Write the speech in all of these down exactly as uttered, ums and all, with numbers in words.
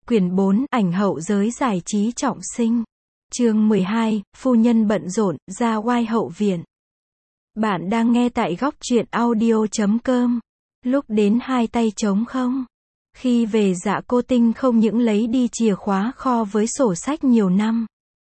Quyển bốn, ảnh hậu giới giải trí trọng sinh. Chương mười hai, phu nhân bận rộn, ra oai hậu viện. Bạn đang nghe tại góc truyện audio chấm com. Lúc đến hai tay trống không. Khi về Dạ Cô Tinh không những lấy đi chìa khóa kho với sổ sách nhiều năm,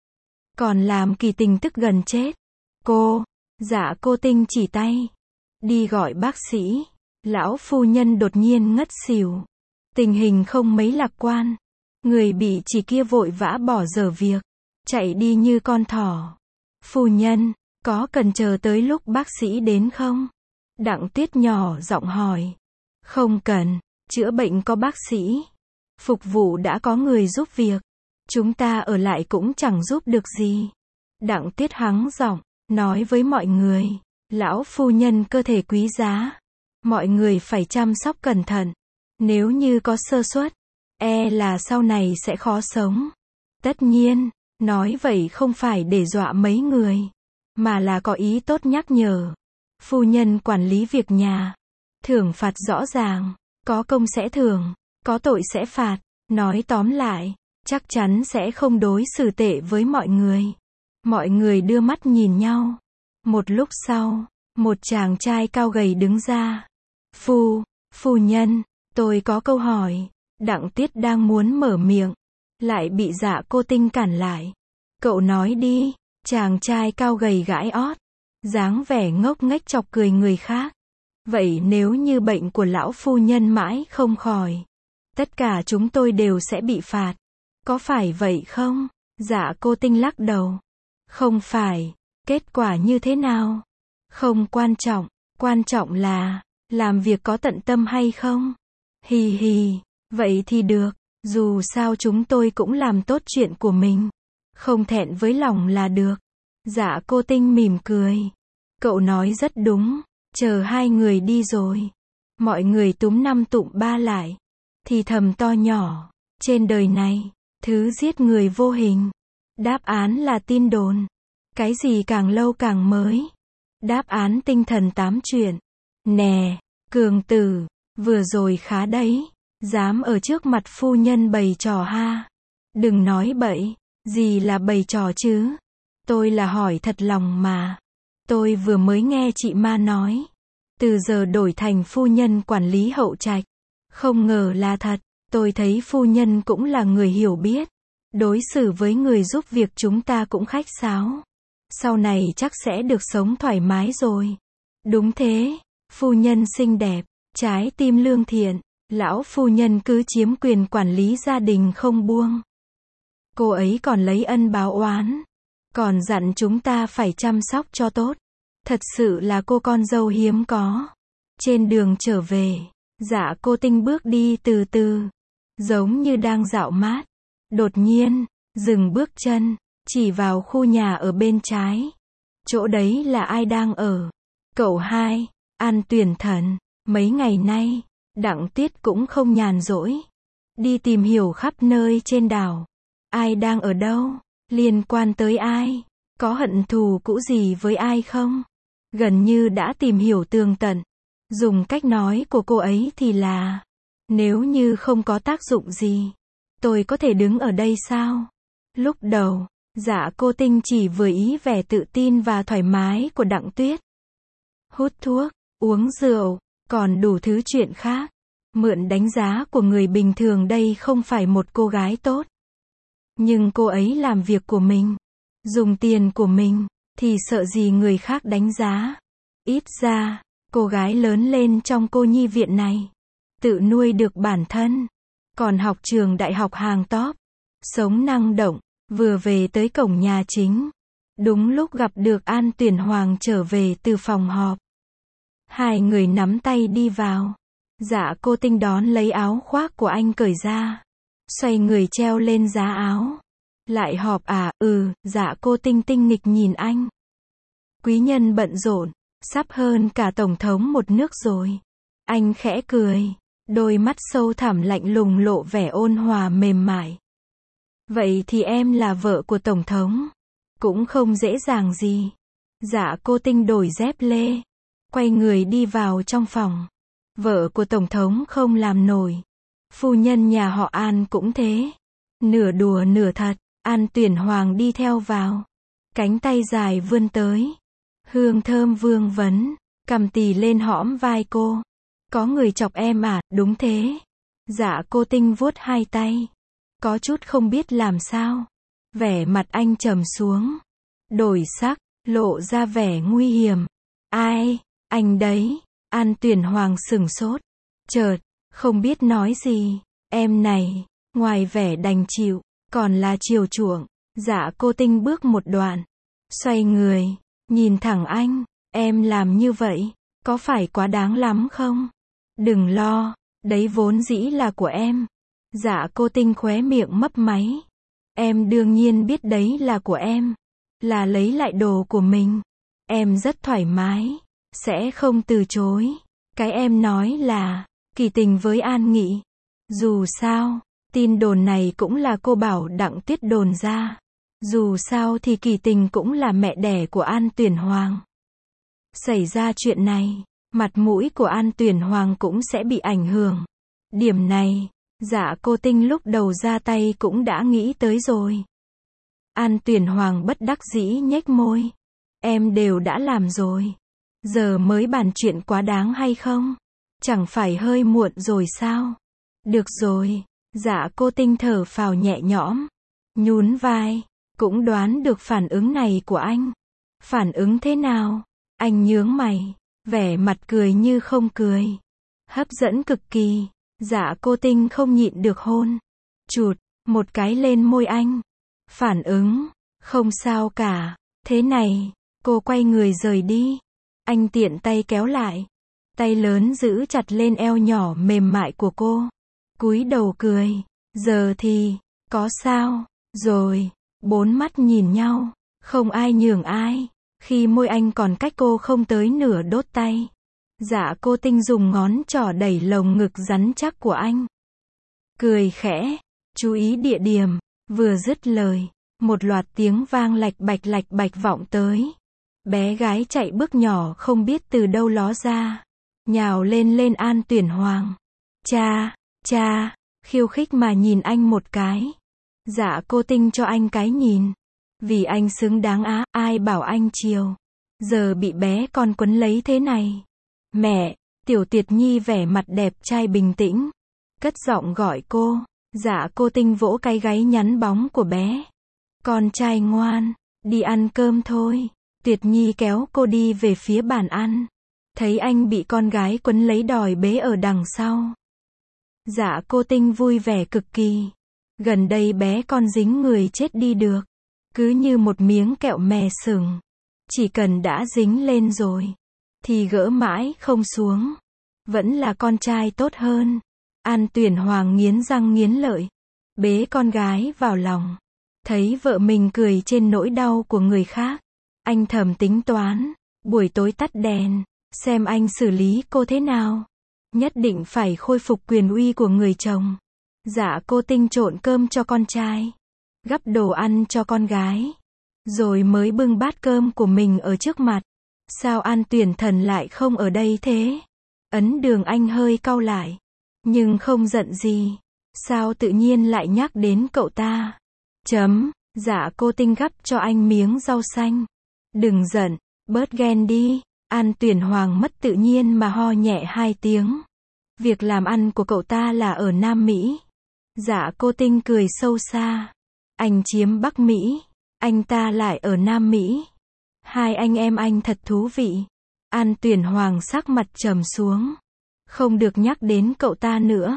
còn làm Kỳ Tình tức gần chết. Cô, Dạ Cô Tinh chỉ tay. Đi gọi bác sĩ. Lão phu nhân đột nhiên ngất xỉu. Tình hình không mấy lạc quan. Người bị chỉ kia vội vã bỏ dở việc, chạy đi như con thỏ. Phu nhân, có cần chờ tới lúc bác sĩ đến không? Đặng Tuyết nhỏ giọng hỏi. Không cần, chữa bệnh có bác sĩ. Phục vụ đã có người giúp việc. Chúng ta ở lại cũng chẳng giúp được gì. Đặng Tuyết hắng giọng, nói với mọi người. Lão phu nhân cơ thể quý giá. Mọi người phải chăm sóc cẩn thận. Nếu như có sơ suất, e là sau này sẽ khó sống. Tất nhiên, nói vậy không phải để dọa mấy người, mà là có ý tốt nhắc nhở. Phu nhân quản lý việc nhà. Thưởng phạt rõ ràng. Có công sẽ thưởng, có tội sẽ phạt. Nói tóm lại, chắc chắn sẽ không đối xử tệ với mọi người. Mọi người đưa mắt nhìn nhau. Một lúc sau, một chàng trai cao gầy đứng ra. Phu, phu nhân, tôi có câu hỏi. Đặng Tuyết đang muốn mở miệng, lại bị Dạ Cô Tinh cản lại. Cậu nói đi. Chàng trai cao gầy gãi ót, dáng vẻ ngốc nghếch chọc cười người khác. Vậy nếu như bệnh của lão phu nhân mãi không khỏi, tất cả chúng tôi đều sẽ bị phạt. Có phải vậy không? Dạ Cô Tinh lắc đầu. Không phải. Kết quả như thế nào? Không quan trọng. Quan trọng là, làm việc có tận tâm hay không? Hì hì. Vậy thì được. Dù sao chúng tôi cũng làm tốt chuyện của mình. Không thẹn với lòng là được. Dạ Cô Tinh mỉm cười. Cậu nói rất đúng. Chờ hai người đi rồi, mọi người túm năm tụm ba lại, thì thầm to nhỏ. Trên đời này, thứ giết người vô hình. Đáp án là tin đồn. Cái gì càng lâu càng mới. Đáp án tinh thần tám chuyện. Nè, Cường tử, vừa rồi khá đấy. Dám ở trước mặt phu nhân bày trò ha. Đừng nói bậy. Gì là bày trò chứ? Tôi là hỏi thật lòng mà. Tôi vừa mới nghe chị Ma nói. Từ giờ đổi thành phu nhân quản lý hậu trạch. Không ngờ là thật. Tôi thấy phu nhân cũng là người hiểu biết. Đối xử với người giúp việc chúng ta cũng khách sáo. Sau này chắc sẽ được sống thoải mái rồi. Đúng thế. Phu nhân xinh đẹp, trái tim lương thiện. Lão phu nhân cứ chiếm quyền quản lý gia đình không buông. Cô ấy còn lấy ân báo oán. Còn dặn chúng ta phải chăm sóc cho tốt. Thật sự là cô con dâu hiếm có. Trên đường trở về, Dạ Cô Tinh bước đi từ từ, giống như đang dạo mát. Đột nhiên, dừng bước chân, chỉ vào khu nhà ở bên trái. Chỗ đấy là ai đang ở? Cậu hai, An Tuyển Thần. Mấy ngày nay, Đặng Tuyết cũng không nhàn rỗi. Đi tìm hiểu khắp nơi trên đảo. Ai đang ở đâu? Liên quan tới ai? Có hận thù cũ gì với ai không? Gần như đã tìm hiểu tường tận. Dùng cách nói của cô ấy thì là, nếu như không có tác dụng gì, tôi có thể đứng ở đây sao? Lúc đầu, Dạ Cô Tinh chỉ vừa ý vẻ tự tin và thoải mái của Đặng Tuyết. Hút thuốc, uống rượu, còn đủ thứ chuyện khác. Mượn đánh giá của người bình thường đây không phải một cô gái tốt. Nhưng cô ấy làm việc của mình, dùng tiền của mình, thì sợ gì người khác đánh giá. Ít ra, cô gái lớn lên trong cô nhi viện này, tự nuôi được bản thân, còn học trường đại học hàng top, sống năng động. Vừa về tới cổng nhà chính, đúng lúc gặp được An Tuyển Hoàng trở về từ phòng họp. Hai người nắm tay đi vào. Dạ Cô Tinh đón lấy áo khoác của anh cởi ra, xoay người treo lên giá áo. Lại họp à? Ừ. Dạ Cô Tinh tinh nghịch nhìn anh. Quý nhân bận rộn, sắp hơn cả tổng thống một nước rồi. Anh khẽ cười, đôi mắt sâu thẳm lạnh lùng lộ vẻ ôn hòa mềm mại. Vậy thì em là vợ của tổng thống, cũng không dễ dàng gì. Dạ Cô Tinh đổi dép lê, quay người đi vào trong phòng. Vợ của tổng thống không làm nổi. Phu nhân nhà họ An cũng thế. Nửa đùa nửa thật, An Tuyển Hoàng đi theo vào. Cánh tay dài vươn tới. Hương thơm vương vấn, cầm tì lên hõm vai cô. Có người chọc em à, đúng thế. Dạ cô Tinh vuốt hai tay. Có chút không biết làm sao. Vẻ mặt anh trầm xuống. Đổi sắc, lộ ra vẻ nguy hiểm. Ai, anh đấy. An Tuyển Hoàng sửng sốt. Chợt, không biết nói gì. Em này, ngoài vẻ đành chịu, còn là chiều chuộng. Dạ cô Tinh bước một đoạn. Xoay người, nhìn thẳng anh. Em làm như vậy, có phải quá đáng lắm không? Đừng lo, đấy vốn dĩ là của em. Dạ cô Tinh khóe miệng mấp máy. Em đương nhiên biết đấy là của em. Là lấy lại đồ của mình. Em rất thoải mái. Sẽ không từ chối. Cái em nói là, Kỳ Tình với An Nghị. Dù sao, tin đồn này cũng là cô bảo Đặng Tuyết đồn ra. Dù sao thì Kỳ Tình cũng là mẹ đẻ của An Tuyển Hoàng. Xảy ra chuyện này, mặt mũi của An Tuyển Hoàng cũng sẽ bị ảnh hưởng. Điểm này, dạ cô Tinh lúc đầu ra tay cũng đã nghĩ tới rồi. An Tuyển Hoàng bất đắc dĩ nhếch môi. Em đều đã làm rồi. Giờ mới bàn chuyện quá đáng hay không? Chẳng phải hơi muộn rồi sao? Được rồi, dạ cô Tinh thở phào nhẹ nhõm. Nhún vai, cũng đoán được phản ứng này của anh. Phản ứng thế nào? Anh nhướng mày, vẻ mặt cười như không cười. Hấp dẫn cực kỳ. Dạ cô Tinh không nhịn được hôn. Chụt, một cái lên môi anh. Phản ứng, không sao cả. Thế này, cô quay người rời đi. Anh tiện tay kéo lại. Tay lớn giữ chặt lên eo nhỏ mềm mại của cô. Cúi đầu cười. Giờ thì, có sao? Rồi, bốn mắt nhìn nhau. Không ai nhường ai. Khi môi anh còn cách cô không tới nửa đốt tay. Dạ cô Tinh dùng ngón trỏ đẩy lồng ngực rắn chắc của anh. Cười khẽ. Chú ý địa điểm. Vừa dứt lời. Một loạt tiếng vang lạch bạch lạch bạch vọng tới. Bé gái chạy bước nhỏ không biết từ đâu ló ra. Nhào lên lên An Tuyển Hoàng. Cha, cha, khiêu khích mà nhìn anh một cái. Dạ cô Tinh cho anh cái nhìn. Vì anh xứng đáng á, ai bảo anh chiều. Giờ bị bé con quấn lấy thế này. Mẹ, Tiểu Tiệt Nhi vẻ mặt đẹp trai bình tĩnh. Cất giọng gọi cô. Dạ cô Tinh vỗ cái gáy nhắn bóng của bé. Con trai ngoan, đi ăn cơm thôi. Tuyệt Nhi kéo cô đi về phía bàn ăn. Thấy anh bị con gái quấn lấy đòi bế ở đằng sau. Dạ cô Tinh vui vẻ cực kỳ. Gần đây bé con dính người chết đi được. Cứ như một miếng kẹo mè sừng. Chỉ cần đã dính lên rồi, thì gỡ mãi không xuống. Vẫn là con trai tốt hơn. An Tuyển Hoàng nghiến răng nghiến lợi. Bế con gái vào lòng. Thấy vợ mình cười trên nỗi đau của người khác. Anh thầm tính toán. Buổi tối tắt đèn. Xem anh xử lý cô thế nào. Nhất định phải khôi phục quyền uy của người chồng. Dạ cô Tinh trộn cơm cho con trai. Gắp đồ ăn cho con gái. Rồi mới bưng bát cơm của mình ở trước mặt. Sao An Tuyển Thần lại không ở đây thế? Ấn Đường Anh hơi cau lại. Nhưng không giận gì. Sao tự nhiên lại nhắc đến cậu ta? Chấm. Dạ cô Tinh gắp cho anh miếng rau xanh. Đừng giận. Bớt ghen đi. An Tuyển Hoàng mất tự nhiên mà ho nhẹ hai tiếng. Việc làm ăn của cậu ta là ở Nam Mỹ. Dạ cô Tinh cười sâu xa. Anh chiếm Bắc Mỹ. Anh ta lại ở Nam Mỹ. Hai anh em anh thật thú vị. An Tuyển Hoàng sắc mặt trầm xuống. Không được nhắc đến cậu ta nữa.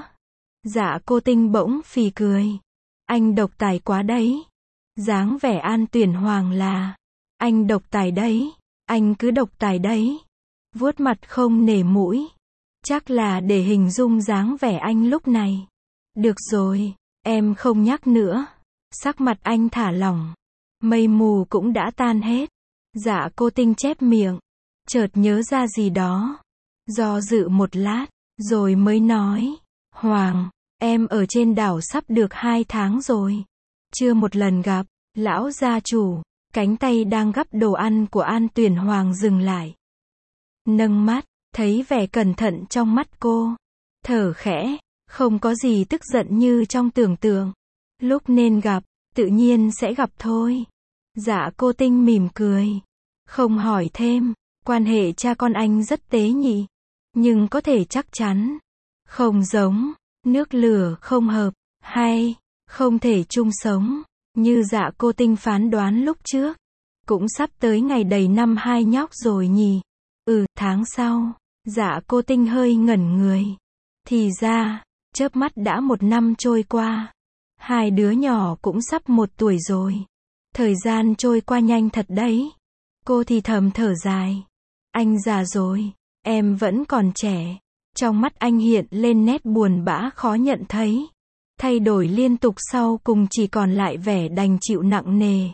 Dạ cô Tinh bỗng phì cười. Anh độc tài quá đấy. Dáng vẻ An Tuyển Hoàng là. Anh độc tài đấy. Anh cứ độc tài đấy. Vuốt mặt không nể mũi. Chắc là để hình dung dáng vẻ anh lúc này. Được rồi, em không nhắc nữa. Sắc mặt anh thả lỏng. Mây mù cũng đã tan hết. Dạ cô Tinh chép miệng. Chợt nhớ ra gì đó. Do dự một lát, rồi mới nói. Hoàng, em ở trên đảo sắp được hai tháng rồi. Chưa một lần gặp. Lão gia chủ. Cánh tay đang gắp đồ ăn của An Tuyển Hoàng dừng lại. Nâng mắt, thấy vẻ cẩn thận trong mắt cô. Thở khẽ, Không có gì tức giận như trong tưởng tượng. Lúc nên gặp, tự nhiên sẽ gặp thôi. Dạ cô Tinh mỉm cười. Không hỏi thêm, quan hệ cha con anh rất tế nhị. Nhưng có thể chắc chắn, không giống, nước lửa không hợp, hay, không thể chung sống, như dạ cô Tinh phán đoán lúc trước. Cũng sắp tới ngày đầy năm hai nhóc rồi nhỉ. Ừ, tháng sau, dạ cô Tinh hơi ngẩn người. Thì ra, chớp mắt đã một năm trôi qua. Hai đứa nhỏ cũng sắp một tuổi rồi. Thời gian trôi qua nhanh thật đấy. Cô thì thầm thở dài. Anh già rồi, em vẫn còn trẻ. Trong mắt anh hiện lên nét buồn bã khó nhận thấy. Thay đổi liên tục sau cùng chỉ còn lại vẻ đành chịu nặng nề.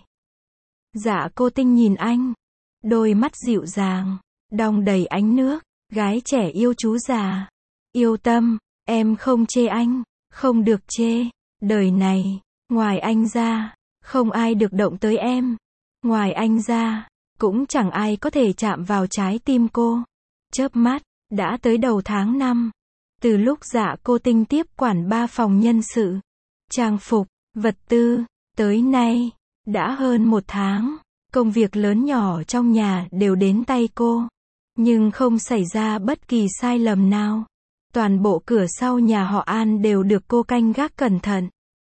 Dạ cô Tinh nhìn anh. Đôi mắt dịu dàng, đong đầy ánh nước. Gái trẻ yêu chú già. Yêu tâm, em không chê anh, không được chê. Đời này, ngoài anh ra, không ai được động tới em. Ngoài anh ra, cũng chẳng ai có thể chạm vào trái tim cô. Chớp mắt, đã tới đầu tháng năm. Từ lúc dạ cô Tinh tiếp quản ba phòng nhân sự, trang phục, vật tư, tới nay, đã hơn một tháng. Công việc lớn nhỏ trong nhà đều đến tay cô. Nhưng không xảy ra bất kỳ sai lầm nào. Toàn bộ cửa sau nhà họ An đều được cô canh gác cẩn thận.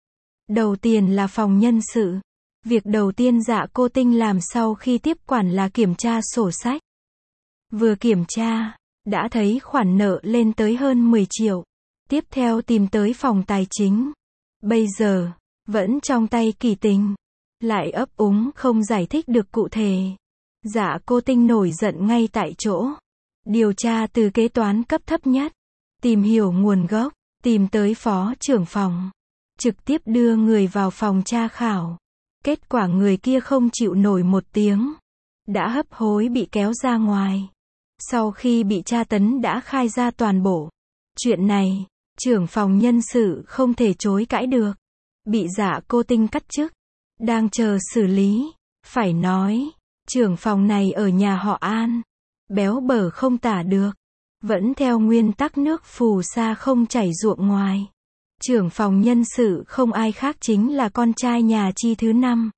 Đầu tiên là phòng nhân sự. Việc đầu tiên dạ cô Tinh làm sau khi tiếp quản là kiểm tra sổ sách. Vừa kiểm tra, đã thấy khoản nợ lên tới hơn mười triệu. Tiếp theo tìm tới phòng tài chính. Bây giờ, vẫn trong tay Kỳ Tình. Lại ấp úng không giải thích được cụ thể. Dạ cô Tinh nổi giận ngay tại chỗ. Điều tra từ kế toán cấp thấp nhất. Tìm hiểu nguồn gốc. Tìm tới phó trưởng phòng. Trực tiếp đưa người vào phòng tra khảo. Kết quả người kia không chịu nổi một tiếng. Đã hấp hối bị kéo ra ngoài. Sau khi bị tra tấn đã khai ra toàn bộ. Chuyện này, trưởng phòng nhân sự không thể chối cãi được. Bị dạ cô Tinh cắt chức. Đang chờ xử lý. Phải nói, trưởng phòng này ở nhà họ An. Béo bở không tả được. Vẫn theo nguyên tắc nước phù sa không chảy ruộng ngoài. Trưởng phòng nhân sự không ai khác chính là con trai nhà Chi thứ năm.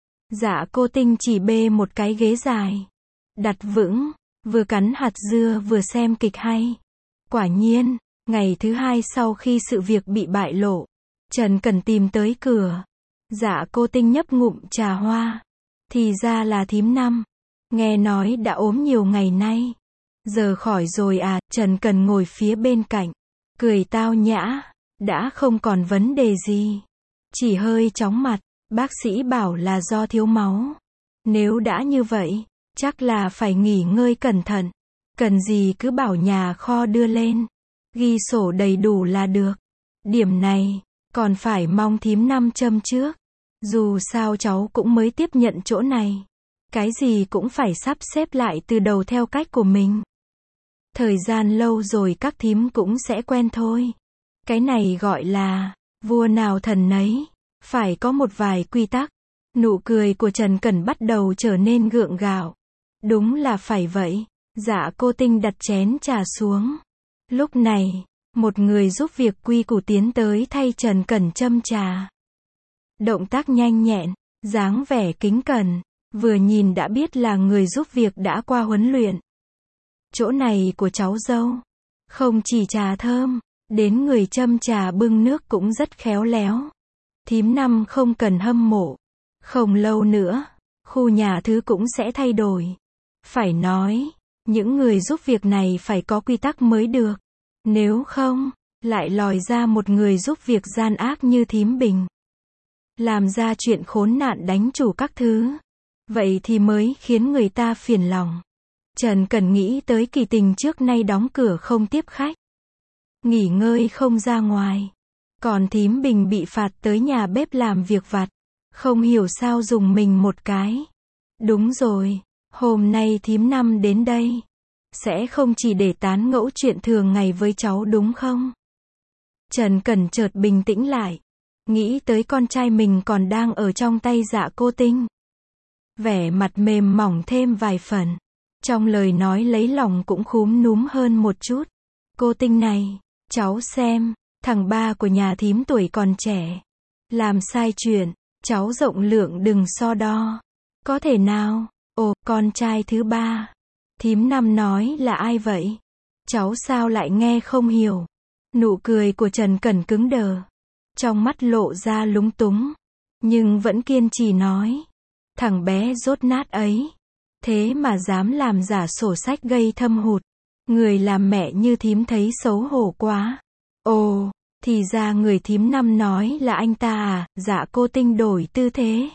Dạ cô Tinh chỉ bê một cái ghế dài. Đặt vững, vừa cắn hạt dưa vừa xem kịch hay. Quả nhiên, ngày thứ hai sau khi sự việc bị bại lộ, Trần Cẩn tìm tới cửa. Dạ cô Tinh nhấp ngụm trà hoa. Thì ra là thím năm. Nghe nói đã ốm nhiều ngày nay. Giờ khỏi rồi à, Trần Cẩn ngồi phía bên cạnh. Cười tao nhã. Đã không còn vấn đề gì. Chỉ hơi chóng mặt. Bác sĩ bảo là do thiếu máu. Nếu đã như vậy, chắc là phải nghỉ ngơi cẩn thận. Cần gì cứ bảo nhà kho đưa lên. Ghi sổ đầy đủ là được. Điểm này, còn phải mong thím năm châm trước. Dù sao cháu cũng mới tiếp nhận chỗ này. Cái gì cũng phải sắp xếp lại từ đầu theo cách của mình. Thời gian lâu rồi các thím cũng sẽ quen thôi. Cái này gọi là, vua nào thần nấy. Phải có một vài quy tắc. Nụ cười của Trần Cẩn bắt đầu trở nên gượng gạo. Đúng là phải vậy. Dạ cô Tinh đặt chén trà xuống. Lúc này, một người giúp việc quy củ tiến tới thay Trần Cẩn châm trà. Động tác nhanh nhẹn, dáng vẻ kính cẩn. Vừa nhìn đã biết là người giúp việc đã qua huấn luyện. Chỗ này của cháu dâu. Không chỉ trà thơm, đến người châm trà bưng nước cũng rất khéo léo. Thím năm không cần hâm mộ. Không lâu nữa, khu nhà thứ cũng sẽ thay đổi. Phải nói, những người giúp việc này phải có quy tắc mới được. Nếu không, lại lòi ra một người giúp việc gian ác như thím Bình. Làm ra chuyện khốn nạn đánh chủ các thứ. Vậy thì mới khiến người ta phiền lòng. Trần Cẩn nghĩ tới Kỳ Tình trước nay đóng cửa không tiếp khách. Nghỉ ngơi không ra ngoài. Còn thím Bình bị phạt tới nhà bếp làm việc vặt. Không hiểu sao dùng mình một cái. Đúng rồi, hôm nay thím năm đến đây. Sẽ không chỉ để tán ngẫu chuyện thường ngày với cháu đúng không? Trần Cẩn chợt bình tĩnh lại. Nghĩ tới con trai mình còn đang ở trong tay dạ cô Tinh. Vẻ mặt mềm mỏng thêm vài phần. Trong lời nói lấy lòng cũng khúm núm hơn một chút. Cô Tinh này, cháu xem, thằng ba của nhà thím tuổi còn trẻ. Làm sai chuyện, cháu rộng lượng đừng so đo. Có thể nào? Ồ, con trai thứ ba. Thím Năm nói là ai vậy? Cháu sao lại nghe không hiểu? Nụ cười của Trần Cẩn cứng đờ. Trong mắt lộ ra lúng túng. Nhưng vẫn kiên trì nói. Thằng bé dốt nát ấy. Thế mà dám làm giả sổ sách gây thâm hụt. Người làm mẹ như thím thấy xấu hổ quá. Ồ, thì ra người thím Năm nói là anh ta à? Dạ cô Tinh đổi tư thế.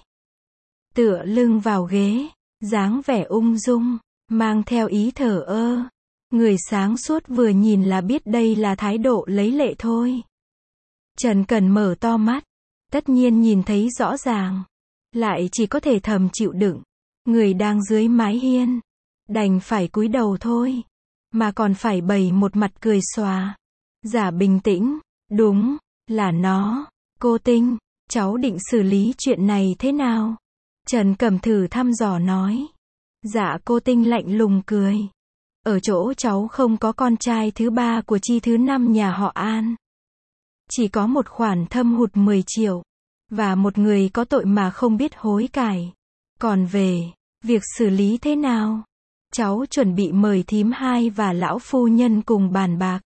Tựa lưng vào ghế, dáng vẻ ung dung, mang theo ý thờ ơ. Người sáng suốt vừa nhìn là biết đây là thái độ lấy lệ thôi. Trần Cẩn mở to mắt, tất nhiên nhìn thấy rõ ràng, lại chỉ có thể thầm chịu đựng. Người đang dưới mái hiên, đành phải cúi đầu thôi, mà còn phải bày một mặt cười xòa, giả bình tĩnh. Đúng, là nó. Cô Tinh, cháu định xử lý chuyện này thế nào? Trần Cẩm thử thăm dò nói. Dạ cô Tinh lạnh lùng cười. Ở chỗ cháu không có con trai thứ ba của chi thứ năm nhà họ An. Chỉ có một khoản thâm hụt mười triệu. Và một người có tội mà không biết hối cải. Còn về việc xử lý thế nào? Cháu chuẩn bị mời thím hai và lão phu nhân cùng bàn bạc.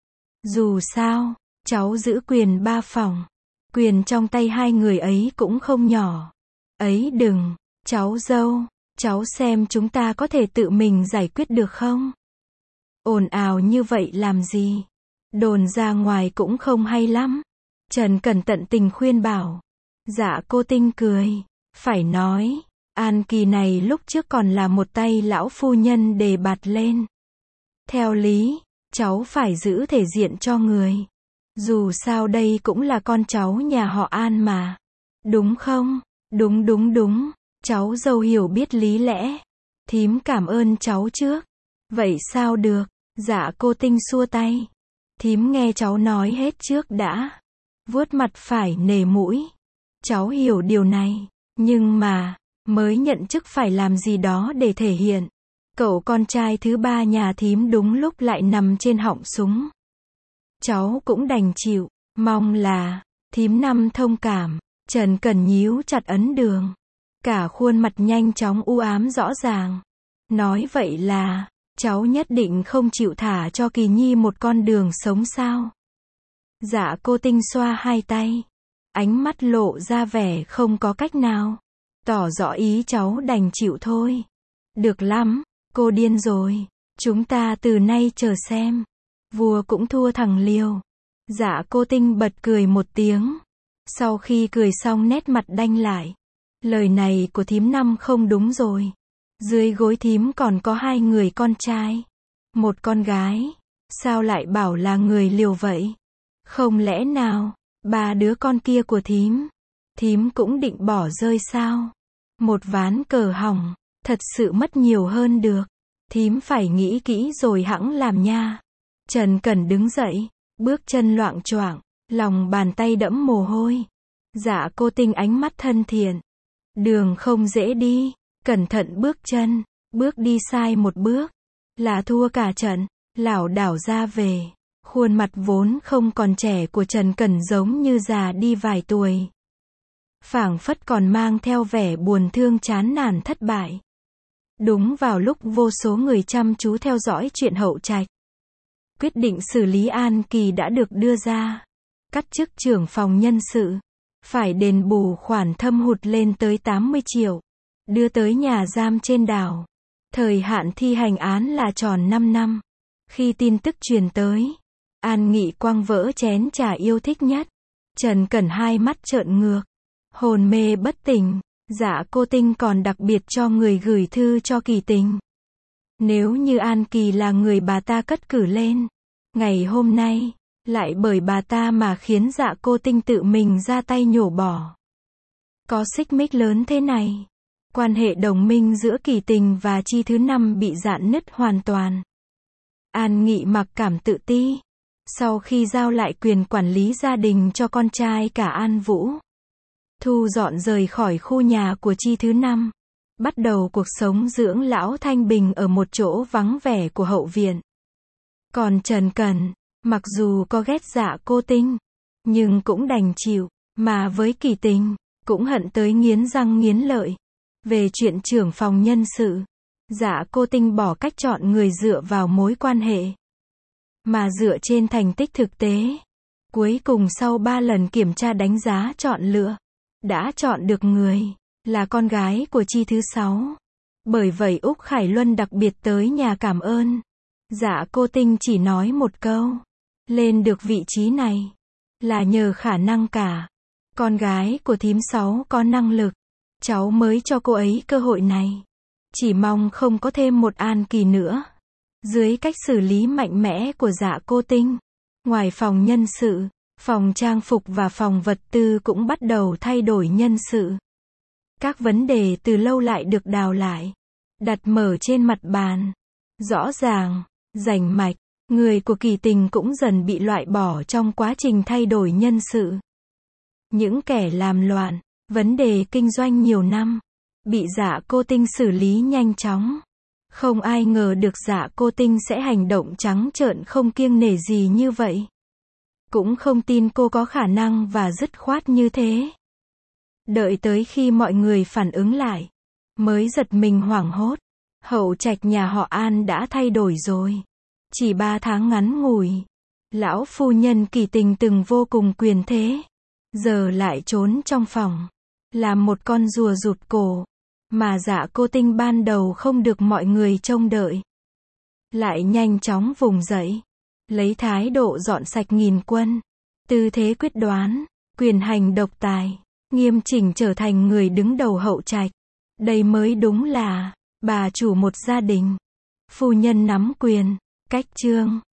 Dù sao, cháu giữ quyền ba phòng. Quyền trong tay hai người ấy cũng không nhỏ. Ấy đừng, cháu dâu, cháu xem chúng ta có thể tự mình giải quyết được không? Ồn ào như vậy làm gì? Đồn ra ngoài cũng không hay lắm. Trần Cẩn tận tình khuyên bảo. Dạ cô Tinh cười. Phải nói, An Kỳ này lúc trước còn là một tay lão phu nhân đề bạt lên. Theo lý, cháu phải giữ thể diện cho người. Dù sao đây cũng là con cháu nhà họ An mà. Đúng không? Đúng đúng đúng. Cháu dâu hiểu biết lý lẽ. Thím cảm ơn cháu trước. Vậy sao được? Dạ cô Tinh xua tay. Thím nghe cháu nói hết trước đã. Vuốt mặt phải nể mũi. Cháu hiểu điều này. Nhưng mà, mới nhận chức phải làm gì đó để thể hiện. Cậu con trai thứ ba nhà thím đúng lúc lại nằm trên họng súng. Cháu cũng đành chịu. Mong là, thím Năm thông cảm. Trần Cẩn nhíu chặt ấn đường. Cả khuôn mặt nhanh chóng u ám rõ ràng. Nói vậy là, cháu nhất định không chịu thả cho Kỳ Nhi một con đường sống sao? Dạ cô Tinh xoa hai tay. Ánh mắt lộ ra vẻ không có cách nào. Tỏ rõ ý cháu đành chịu thôi. Được lắm, cô điên rồi. Chúng ta từ nay chờ xem. Vua cũng thua thằng Liêu. Dạ cô Tinh bật cười một tiếng. Sau khi cười xong nét mặt đanh lại. Lời này của thím Năm không đúng rồi. Dưới gối thím còn có hai người con trai. Một con gái. Sao lại bảo là người Liều vậy? Không lẽ nào, ba đứa con kia của thím. Thím cũng định bỏ rơi sao? Một ván cờ hỏng, thật sự mất nhiều hơn được. Thím phải nghĩ kỹ rồi hẵng làm nha. Trần Cẩn đứng dậy, bước chân loạng choạng, lòng bàn tay đẫm mồ hôi. Dạ cô Tinh ánh mắt thân thiện. Đường không dễ đi, cẩn thận bước chân, bước đi sai một bước, là thua cả trận, lảo đảo ra về. Khuôn mặt vốn không còn trẻ của Trần Cẩn giống như già đi vài tuổi. Phảng phất còn mang theo vẻ buồn thương chán nản thất bại. Đúng vào lúc vô số người chăm chú theo dõi chuyện Hậu Trạch. Quyết định xử lý An Kỳ đã được đưa ra. Cắt chức trưởng phòng nhân sự. Phải đền bù khoản thâm hụt lên tới tám mươi triệu. Đưa tới nhà giam trên đảo. Thời hạn thi hành án là tròn năm năm. Khi tin tức truyền tới, An Nghị Quang vỡ chén trà yêu thích nhất. Trần Cẩn hai mắt trợn ngược. Hồn mê bất tỉnh. Dạ cô Tinh còn đặc biệt cho người gửi thư cho Kỳ Tình. Nếu như An Kỳ là người bà ta cất cử lên, ngày hôm nay, lại bởi bà ta mà khiến dạ cô Tinh tự mình ra tay nhổ bỏ. Có xích mích lớn thế này. Quan hệ đồng minh giữa Kỳ Tình và Chi thứ năm bị rạn nứt hoàn toàn. An Nghị mặc cảm tự ti. Sau khi giao lại quyền quản lý gia đình cho con trai cả An Vũ, thu dọn rời khỏi khu nhà của Chi thứ năm, bắt đầu cuộc sống dưỡng lão thanh bình ở một chỗ vắng vẻ của hậu viện. Còn Trần Cẩn, Mặc dù có ghét Dạ Cô Tinh, nhưng cũng đành chịu, mà với Kỳ Tình, cũng hận tới nghiến răng nghiến lợi. Về chuyện trưởng phòng nhân sự, Dạ Cô Tinh bỏ cách chọn người dựa vào mối quan hệ, mà dựa trên thành tích thực tế. Cuối cùng sau ba lần kiểm tra đánh giá chọn lựa, đã chọn được người, là con gái của Chi thứ sáu. Bởi vậy Úc Khải Luân đặc biệt tới nhà cảm ơn. Dạ Cô Tinh chỉ nói một câu, lên được vị trí này, là nhờ khả năng cả. Con gái của thím sáu có năng lực, cháu mới cho cô ấy cơ hội này. Chỉ mong không có thêm một An Kỳ nữa. Dưới cách xử lý mạnh mẽ của Dạ Cô Tinh, ngoài phòng nhân sự, phòng trang phục và phòng vật tư cũng bắt đầu thay đổi nhân sự. Các vấn đề từ lâu lại được đào lại, đặt mở trên mặt bàn. Rõ ràng, rành mạch, người của Kỳ Tình cũng dần bị loại bỏ trong quá trình thay đổi nhân sự. Những kẻ làm loạn, vấn đề kinh doanh nhiều năm, bị Dạ Cô Tinh xử lý nhanh chóng. Không ai ngờ được Dạ Cô Tinh sẽ hành động trắng trợn không kiêng nể gì như vậy. Cũng không tin cô có khả năng và dứt khoát như thế. Đợi tới khi mọi người phản ứng lại, mới giật mình hoảng hốt. Hậu trạch nhà họ An đã thay đổi rồi. Chỉ ba tháng ngắn ngủi, lão phu nhân Kỳ Tình từng vô cùng quyền thế, giờ lại trốn trong phòng, làm một con rùa rụt cổ, mà Dạ Cô Tinh ban đầu không được mọi người trông đợi. Lại nhanh chóng vùng dậy, lấy thái độ dọn sạch nghìn quân, tư thế quyết đoán, quyền hành độc tài, nghiêm chỉnh trở thành người đứng đầu hậu trạch. Đây mới đúng là bà chủ một gia đình. Phu nhân nắm quyền, cách chương